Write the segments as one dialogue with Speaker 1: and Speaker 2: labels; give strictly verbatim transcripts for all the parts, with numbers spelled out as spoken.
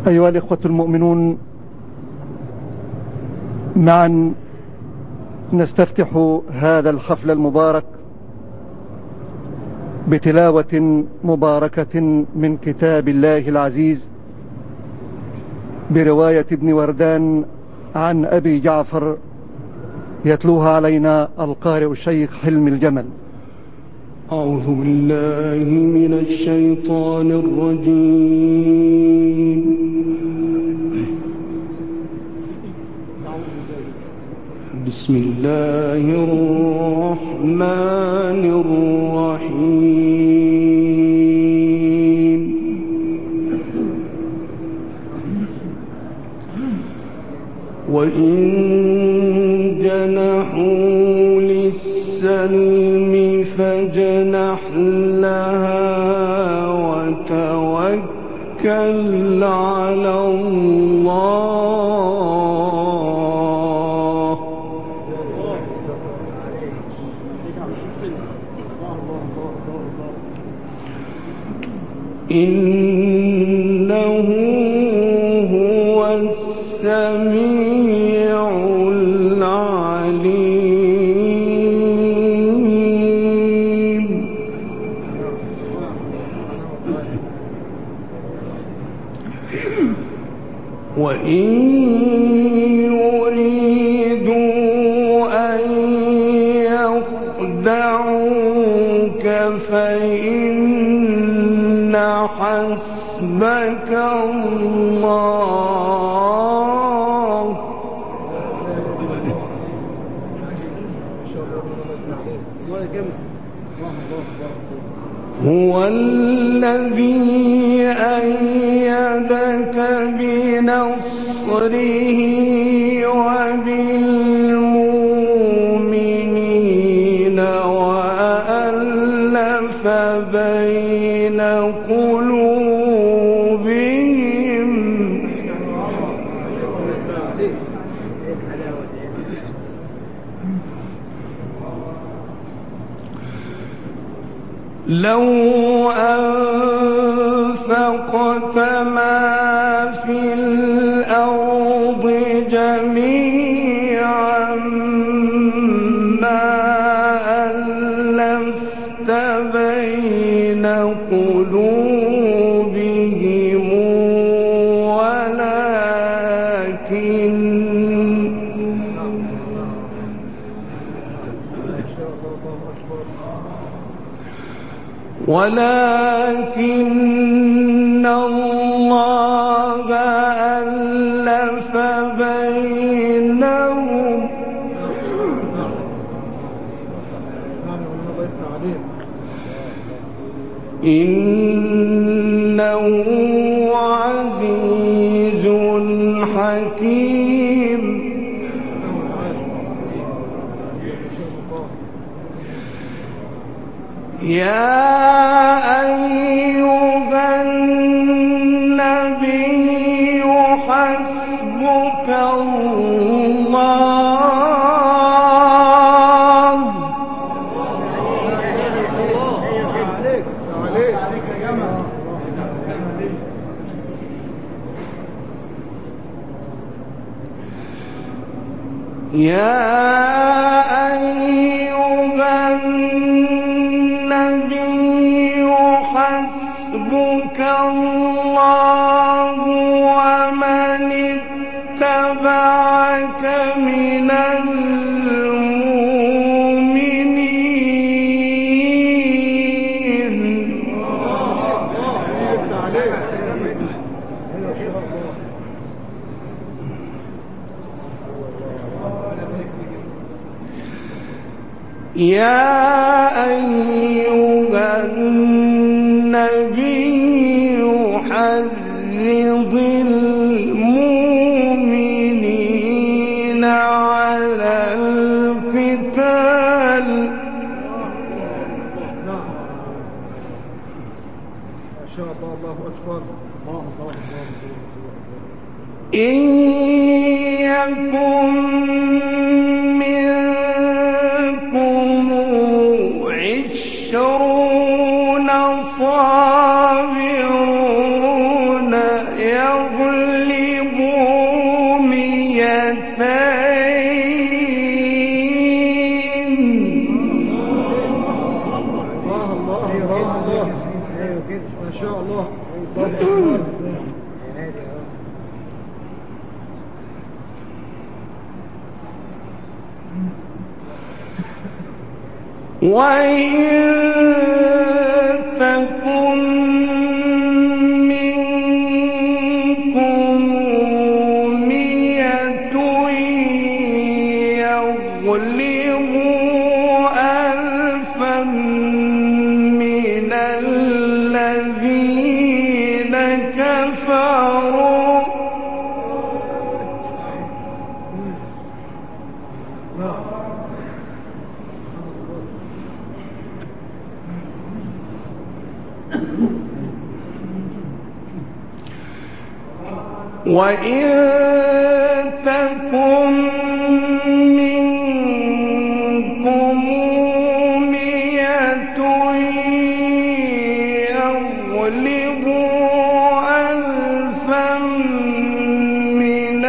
Speaker 1: أيها الإخوة المؤمنون، معا نستفتح هذا الحفل المبارك بتلاوة مباركة من كتاب الله العزيز برواية ابن وردان عن أبي جعفر، يتلوها علينا القارئ الشيخ حلمي الجمل.
Speaker 2: أعوذ بالله من الشيطان الرجيم. بسم الله الرحمن الرحيم. وإن جنحوا للسلم فاجنح لها وتوكل على الله. إنه هو السميع العليم. وإن يريدوا أن يخدعوك فإن حسبك الله هو الذي أيدك بنصره وبالمؤمنين وألف بين قلوبهم. لو أنفقت ما في الأرض جميعا ما ألفت بين قلوبهم ولكن ولكن الله ألف بينهم. إنه عزيز حكيم. يا أيها النبي حسبك الله. يا أيها النبي حسبك الله ومن اتبعك من المؤمنين. يا أيها النبي حرض المؤمنين على القتال. ما شاء الله. الله أكبر. إن يكن منكم عشرون صابرون يغلبوا مئتين.
Speaker 3: الله الله الله ما شاء الله.
Speaker 2: وإن تكن منكم مئة يغلبوا ألفا من الذين كفروا. وإن تكن منكم مئة يغلبوا ألفا من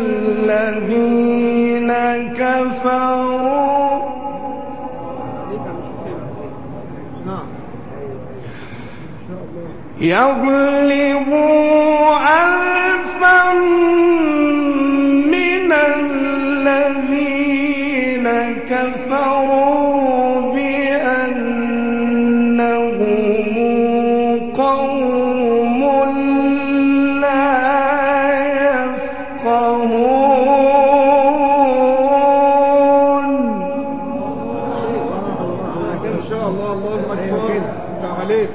Speaker 2: الذين كفروا. يغلبوا ألفا من الذين كفروا بأنهم قوم لا يفقهون.
Speaker 3: إن شاء الله. الله أكبر عليك.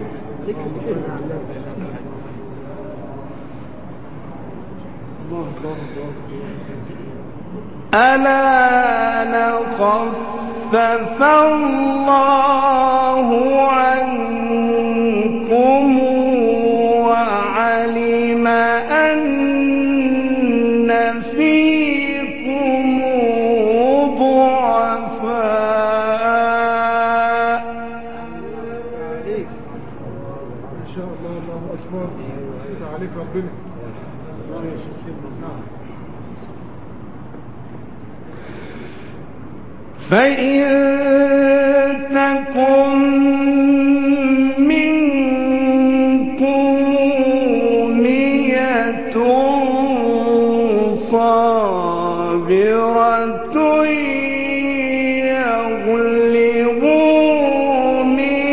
Speaker 2: ألا نخفف الله عنكم وعلم أن فيكم ضعفاء.
Speaker 3: إن شاء الله. الله أكبر عليك ربنا.
Speaker 2: فإن تكن منكم مئة صابرة يغلبوا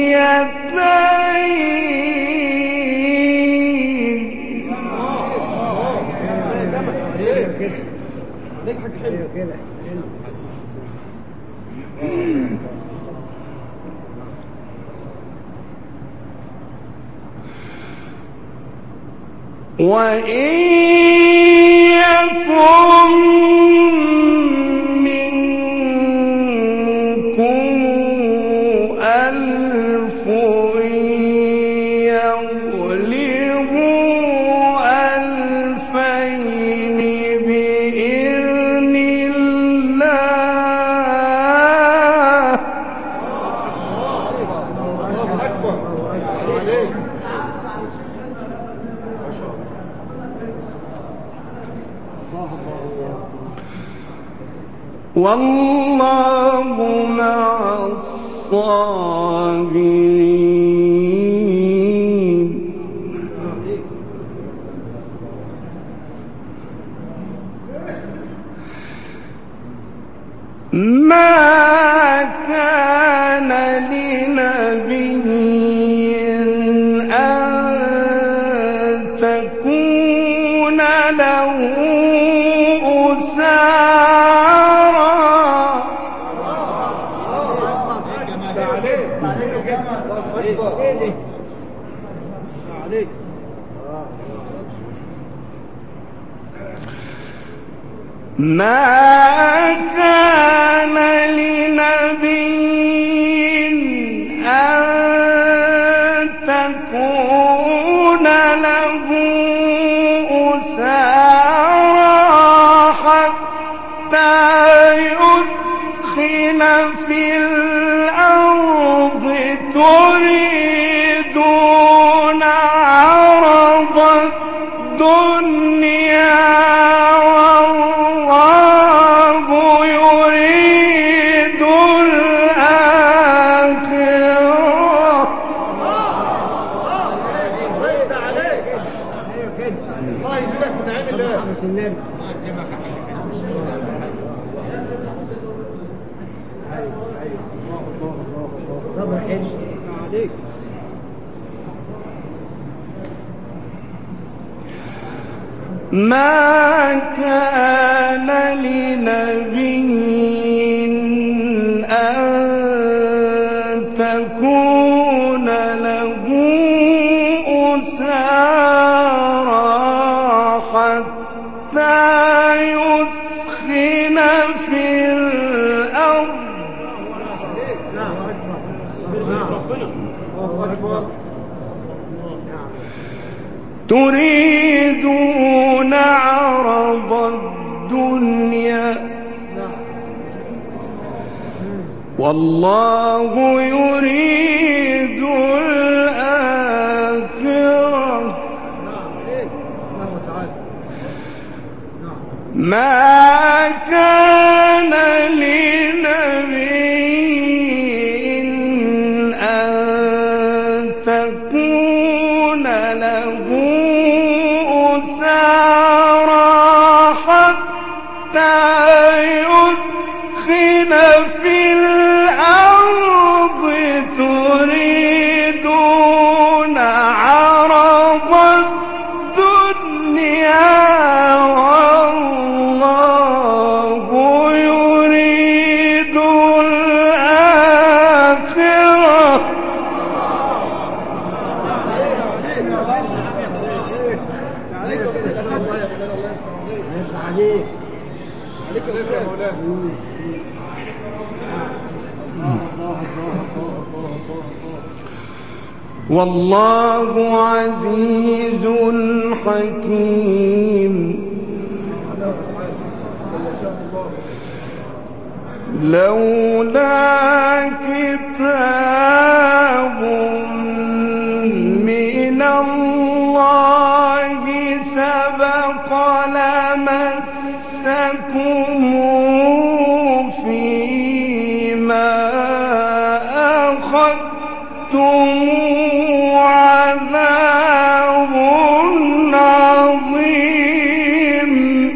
Speaker 2: مئتين.
Speaker 3: ليك حاجة حلوة كده.
Speaker 2: وإن يكن منكم ألف يغلبوا ألفين بإذن الله.
Speaker 3: الله أكبر عليك.
Speaker 2: والله مع الصابرين. ما كان لنبي أن تكون له ما كان لنبي أن تكون له أسارى حتى يدخل في الأرض تريدون عرض الدنيا الدنيا والله يريد الآخرة.
Speaker 3: الله يجزاك من عين الله.
Speaker 2: ما كان لنبي أن تكون له أسارى حتى يثخن في الأرض. تريدون عرض الدنيا والله يريد الآخرة. ما كان لنبي أن تكون له أسارى حتى يثخن في الأرض. تريدون عرض الدنيا والله يريد الآخرة. والله عزيز حكيم. لولا كتاب من الله سبق لمسكم فيما أخذتم عذاب عظيم.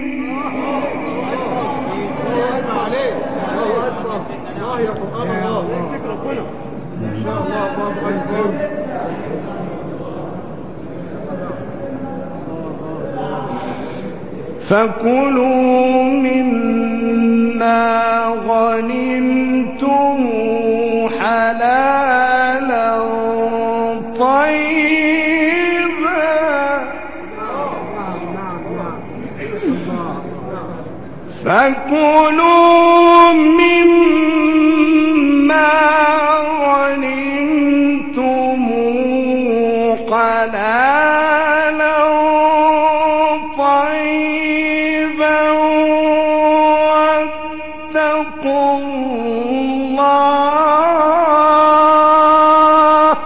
Speaker 2: فكلوا مما غنمتم حلالا طيبا. فكلوا مما غنمتم حلالا طيبا واتقوا الله.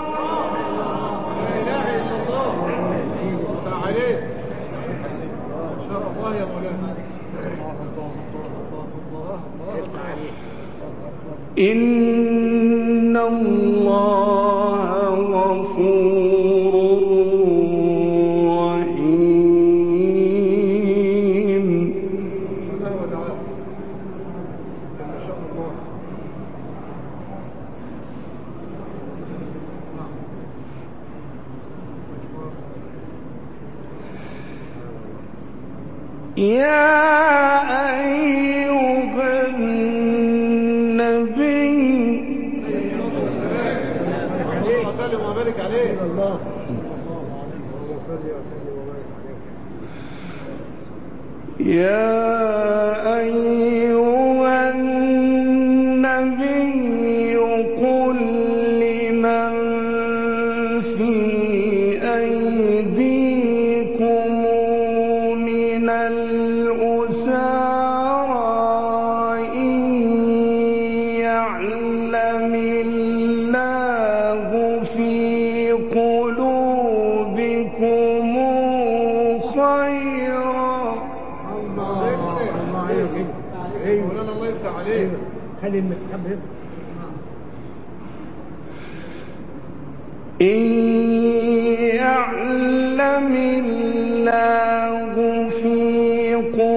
Speaker 2: إن الله غفور رحيم. يا أيها النبي
Speaker 3: وسلم وبارك عليه. الله
Speaker 2: يا أيها النبي قل لمن في أيديكم من الأسارى إن يعلم الله في قلوبكم خيرا خيرا.
Speaker 3: الله الله عليك. ايوه مولانا الله يفتح عليك. خلي المستحب يبقى
Speaker 2: إن يعلم الله في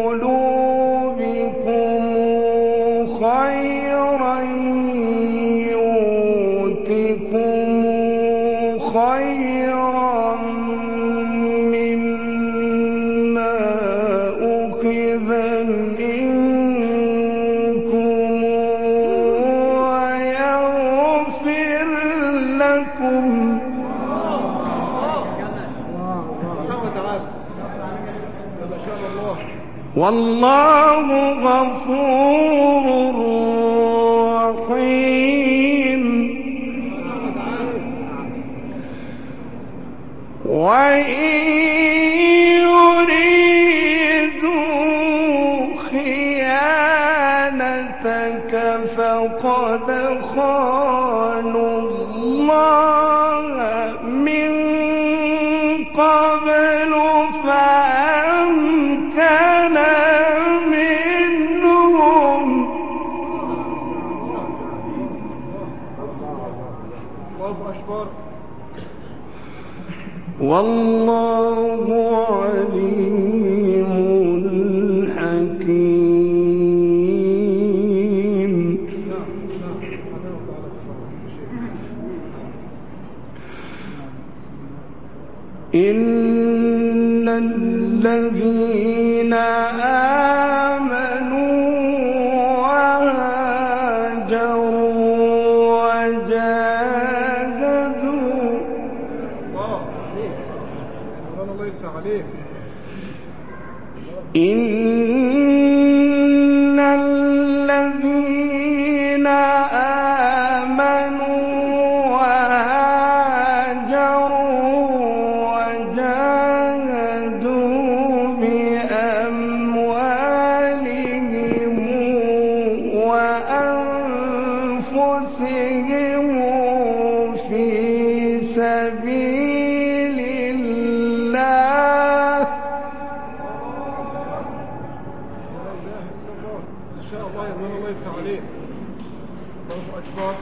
Speaker 2: قلوبكم خيرا يؤتكم خيرا مما أخذ منكم ويغفر لكم والله غفور رحيم. وإن يريدوا خيانتك فقد خانوا الله من قبل فأمكن منهم.
Speaker 3: الله أكبر.
Speaker 2: والله عليم حكيم. إن الذين آمنوا وهاجروا وجاهدوا
Speaker 3: الله يفتح عليك.
Speaker 2: إن الذين آمنوا وهاجروا وجاهدوا بأموالهم وأنفسهم في سبيل الله
Speaker 3: إن شاء الله يا مولانا الله يفتح عليك. الله أكبر.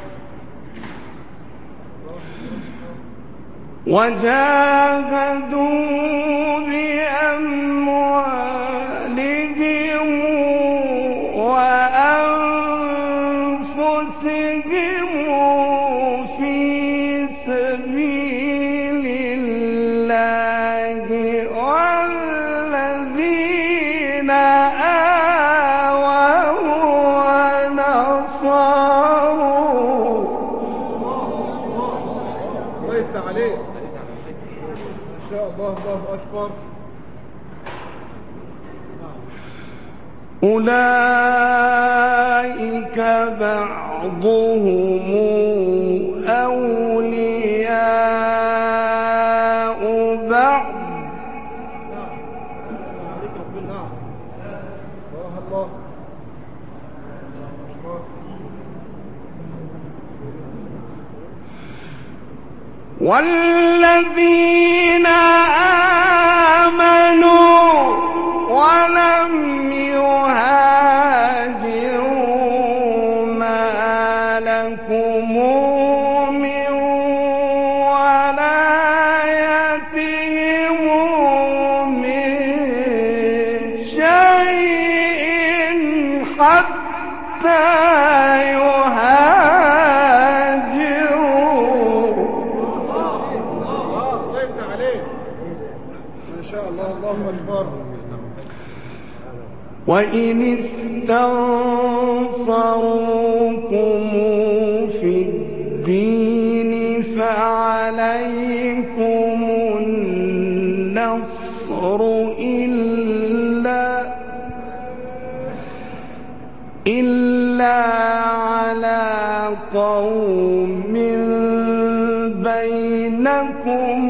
Speaker 2: وجاهدوا بأموالهم وأنفسهم في سبيل الله والذين آووا ونصروا.
Speaker 3: الله يفتح عليك. إن شاء الله. الله أكبر.
Speaker 2: أولئك بعضهم أولياء بعض
Speaker 3: الله.
Speaker 2: والذين آمنوا ولم يهاجروا ما لكم من ولايتهم من شيء حتى يهاجروا.
Speaker 3: الله يفتح عليك. ما شاء الله. الله أكبر.
Speaker 2: وإن استنصروكم في الدين فعليكم النصر إلا إلا على قوم بينكم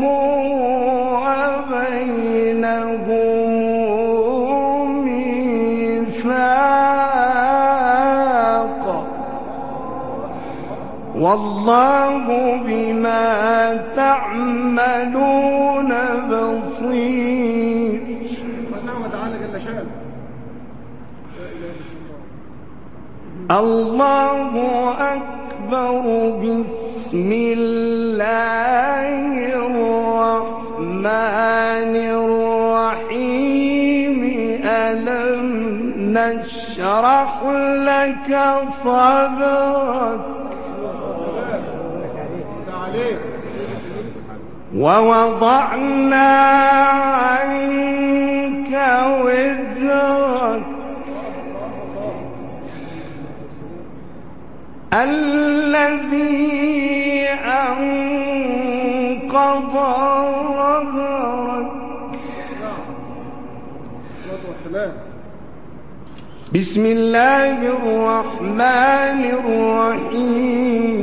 Speaker 2: وبينهم ميثاق والله بما تعملون بصير.
Speaker 3: شاء.
Speaker 2: الله أكبر. بسم الله الرحمن الرحيم. ألم نشرح لك صدرك ووضعنا عنك وزرك الذي أنقض ظهرك. بسم الله الرحمن الرحيم.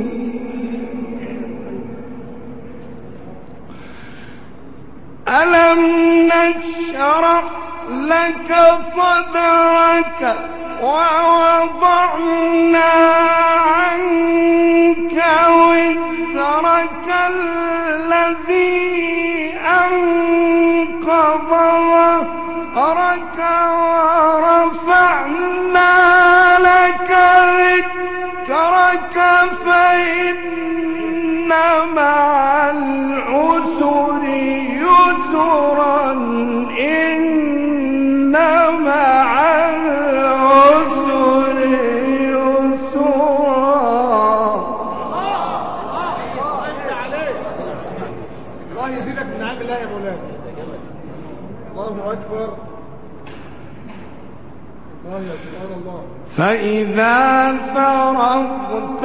Speaker 2: ألم نشرح لك صدرك ووضعنا عنك وزرك الذي أنقض ظهرك ورفعنا لك ذكرك فإن مع العسر يسرا إن مع العسر يسرا.
Speaker 3: الله يزيدك من عند الله يا مولانا. الله أكبر. الله يا سبحان الله.
Speaker 2: فإذا فرغت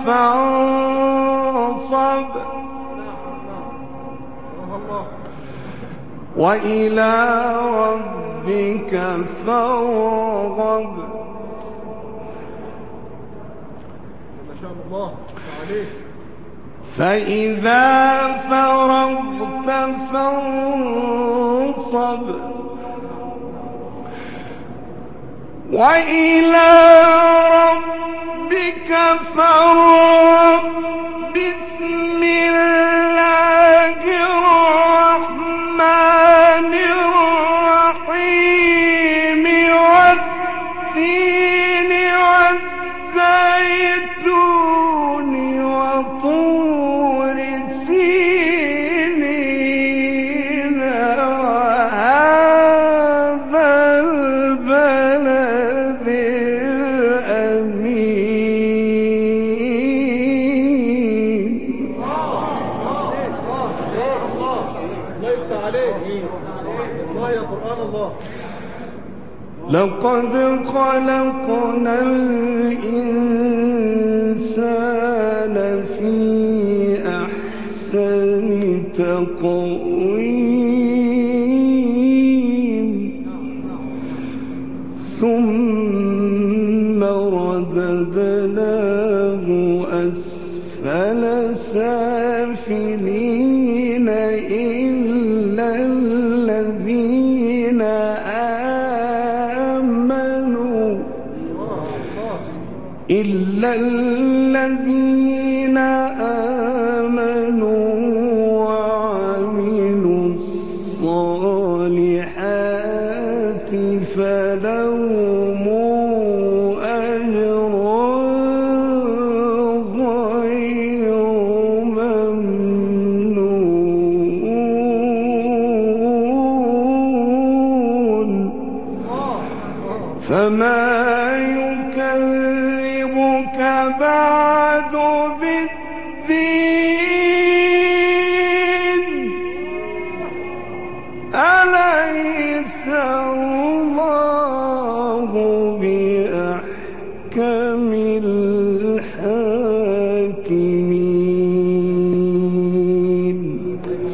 Speaker 2: فانصب وإلى ربك فارغب.
Speaker 3: ما شاء الله عليك.
Speaker 2: فإذا فرغت فانصب وإلى ربك فارغب. بسم الله الرحمن الرحيم. والتين والزيتون وطور سينين وهذا البلد الأمين.
Speaker 3: الله يا قرآن الله.
Speaker 2: لقد خلقنا الإنسان في أحسن تقويم ثم رددناه أسفل سافلين إلا الذين آمنوا إلا الذين آمنوا وعملوا الصالحات فلهم أجر غير ممنون. فما يكذبك بعد بالدين. أليس الله بأحكم الحاكمين.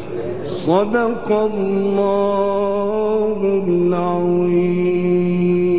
Speaker 2: صدق الله العظيم.